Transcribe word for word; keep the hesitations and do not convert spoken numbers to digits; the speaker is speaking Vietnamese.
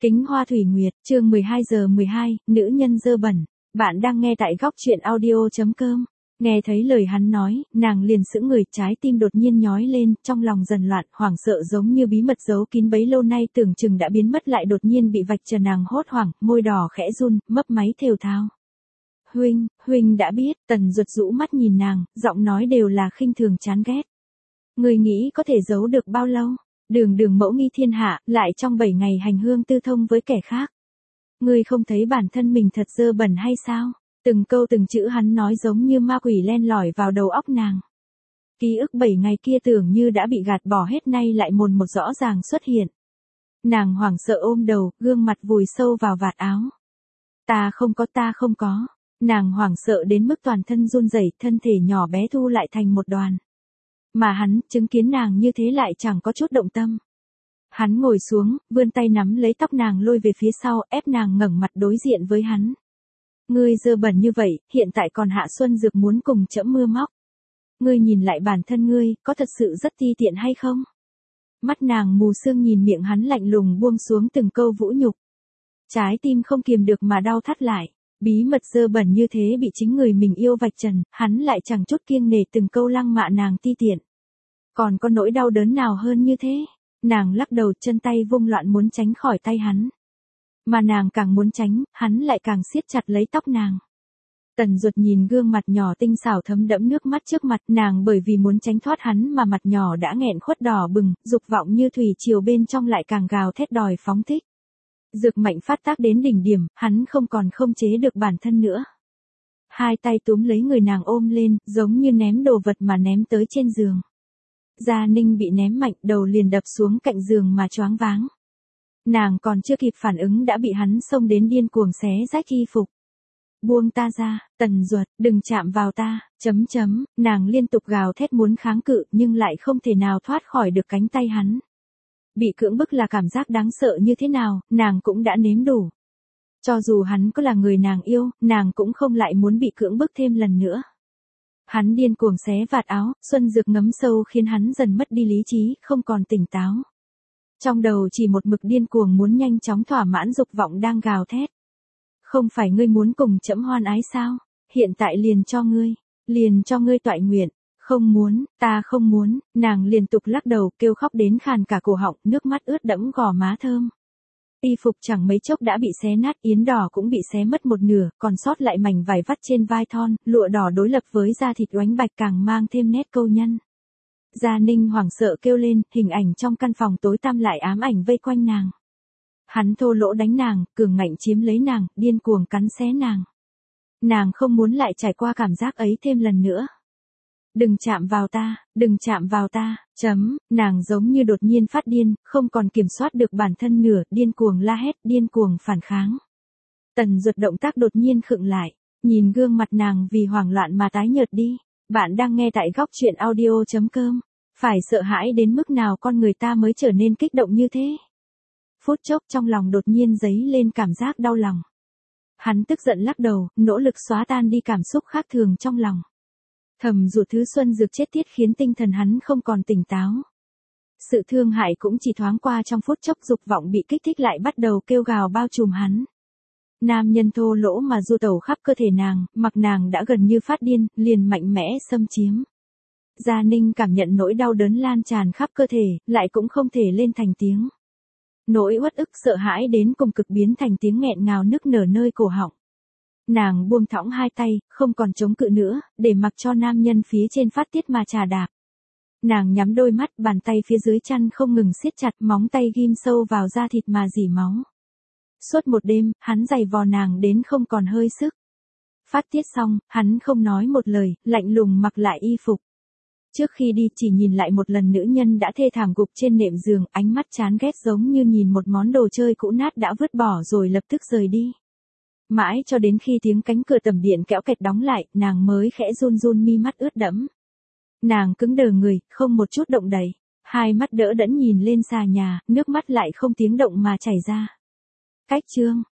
Kính Hoa Thủy Nguyệt, chương mười hai giờ mười hai, nữ nhân dơ bẩn. Bạn đang nghe tại góc truyện audio chấm com. Nghe thấy lời hắn nói, nàng liền sững người, trái tim đột nhiên nhói lên, trong lòng dần loạn, hoảng sợ giống như bí mật giấu kín bấy lâu nay tưởng chừng đã biến mất lại đột nhiên bị vạch trần, nàng hốt hoảng, môi đỏ khẽ run, mấp máy thều thào. Huynh, huynh đã biết. Tần Duật rũ mắt nhìn nàng, giọng nói đều là khinh thường chán ghét. Người nghĩ có thể giấu được bao lâu? Đường đường mẫu nghi thiên hạ, lại trong bảy ngày hành hương tư thông với kẻ khác. Ngươi không thấy bản thân mình thật dơ bẩn hay sao? Từng câu từng chữ hắn nói giống như ma quỷ len lỏi vào đầu óc nàng. Ký ức bảy ngày kia tưởng như đã bị gạt bỏ hết, nay lại mồn một rõ ràng xuất hiện. Nàng hoảng sợ ôm đầu, gương mặt vùi sâu vào vạt áo. Ta không có, ta không có. Nàng hoảng sợ đến mức toàn thân run rẩy, thân thể nhỏ bé thu lại thành một đoàn. Mà hắn, chứng kiến nàng như thế lại chẳng có chút động tâm. Hắn ngồi xuống, vươn tay nắm lấy tóc nàng lôi về phía sau, ép nàng ngẩng mặt đối diện với hắn. Ngươi dơ bẩn như vậy, hiện tại còn hạ xuân dược muốn cùng trẫm mưa móc. Ngươi nhìn lại bản thân ngươi, có thật sự rất ti tiện hay không? Mắt nàng mù sương nhìn miệng hắn lạnh lùng buông xuống từng câu vũ nhục. Trái tim không kiềm được mà đau thắt lại. Bí mật dơ bẩn như thế bị chính người mình yêu vạch trần, hắn lại chẳng chút kiêng nể từng câu lăng mạ nàng ti tiện. Còn có nỗi đau đớn nào hơn như thế? Nàng lắc đầu, chân tay vung loạn muốn tránh khỏi tay hắn. Mà nàng càng muốn tránh, hắn lại càng siết chặt lấy tóc nàng. Tần Duật nhìn gương mặt nhỏ tinh xảo thấm đẫm nước mắt trước mặt nàng, bởi vì muốn tránh thoát hắn mà mặt nhỏ đã nghẹn khuất đỏ bừng, dục vọng như thủy triều bên trong lại càng gào thét đòi phóng thích. Dược mạnh phát tác đến đỉnh điểm, hắn không còn không chế được bản thân nữa. Hai tay túm lấy người nàng ôm lên, giống như ném đồ vật mà ném tới trên giường. Gia Ninh bị ném mạnh, đầu liền đập xuống cạnh giường mà choáng váng. Nàng còn chưa kịp phản ứng đã bị hắn xông đến điên cuồng xé rách y phục. Buông ta ra, Tần Duật, đừng chạm vào ta, chấm chấm, nàng liên tục gào thét muốn kháng cự nhưng lại không thể nào thoát khỏi được cánh tay hắn. Bị cưỡng bức là cảm giác đáng sợ như thế nào, nàng cũng đã nếm đủ. Cho dù hắn có là người nàng yêu, nàng cũng không lại muốn bị cưỡng bức thêm lần nữa. Hắn điên cuồng xé vạt áo, xuân dược ngấm sâu khiến hắn dần mất đi lý trí, không còn tỉnh táo. Trong đầu chỉ một mực điên cuồng muốn nhanh chóng thỏa mãn dục vọng đang gào thét. Không phải ngươi muốn cùng trẫm hoan ái sao? Hiện tại liền cho ngươi, liền cho ngươi toại nguyện. Không muốn, ta không muốn, nàng liên tục lắc đầu kêu khóc đến khàn cả cổ họng, nước mắt ướt đẫm gò má thơm. Y phục chẳng mấy chốc đã bị xé nát, yến đỏ cũng bị xé mất một nửa, còn sót lại mảnh vải vắt trên vai thon, lụa đỏ đối lập với da thịt oánh bạch càng mang thêm nét câu nhân. Gia Ninh hoảng sợ kêu lên, hình ảnh trong căn phòng tối tăm lại ám ảnh vây quanh nàng. Hắn thô lỗ đánh nàng, cường ngạnh chiếm lấy nàng, điên cuồng cắn xé nàng. Nàng không muốn lại trải qua cảm giác ấy thêm lần nữa. Đừng chạm vào ta, đừng chạm vào ta, chấm, nàng giống như đột nhiên phát điên, không còn kiểm soát được bản thân nữa, điên cuồng la hét, điên cuồng phản kháng. Tần Duật động tác đột nhiên khựng lại, nhìn gương mặt nàng vì hoảng loạn mà tái nhợt đi. Bạn đang nghe tại góc truyện audio chấm com. Phải sợ hãi đến mức nào con người ta mới trở nên kích động như thế? Phút chốc trong lòng đột nhiên dấy lên cảm giác đau lòng. Hắn tức giận lắc đầu, nỗ lực xóa tan đi cảm xúc khác thường trong lòng. Thầm dù thứ xuân dược chết tiết khiến tinh thần hắn không còn tỉnh táo. Sự thương hại cũng chỉ thoáng qua trong phút chốc, dục vọng bị kích thích lại bắt đầu kêu gào bao trùm hắn. Nam nhân thô lỗ mà du tẩu khắp cơ thể nàng, mặc nàng đã gần như phát điên, liền mạnh mẽ xâm chiếm. Gia Ninh cảm nhận nỗi đau đớn lan tràn khắp cơ thể, lại cũng không thể lên thành tiếng. Nỗi uất ức sợ hãi đến cùng cực biến thành tiếng nghẹn ngào nức nở nơi cổ họng. Nàng buông thõng hai tay, không còn chống cự nữa, để mặc cho nam nhân phía trên phát tiết mà trà đạp. Nàng nhắm đôi mắt, bàn tay phía dưới chăn không ngừng siết chặt, móng tay ghim sâu vào da thịt mà rỉ máu. Suốt một đêm, hắn giày vò nàng đến không còn hơi sức. Phát tiết xong, hắn không nói một lời, lạnh lùng mặc lại y phục. Trước khi đi chỉ nhìn lại một lần nữ nhân đã thê thảm gục trên nệm giường, ánh mắt chán ghét giống như nhìn một món đồ chơi cũ nát đã vứt bỏ rồi lập tức rời đi. Mãi cho đến khi tiếng cánh cửa tầm điện kéo kẹt đóng lại, nàng mới khẽ run run mi mắt ướt đẫm. Nàng cứng đờ người, không một chút động đậy, hai mắt đỡ đẫn nhìn lên xà nhà, nước mắt lại không tiếng động mà chảy ra. Cách chương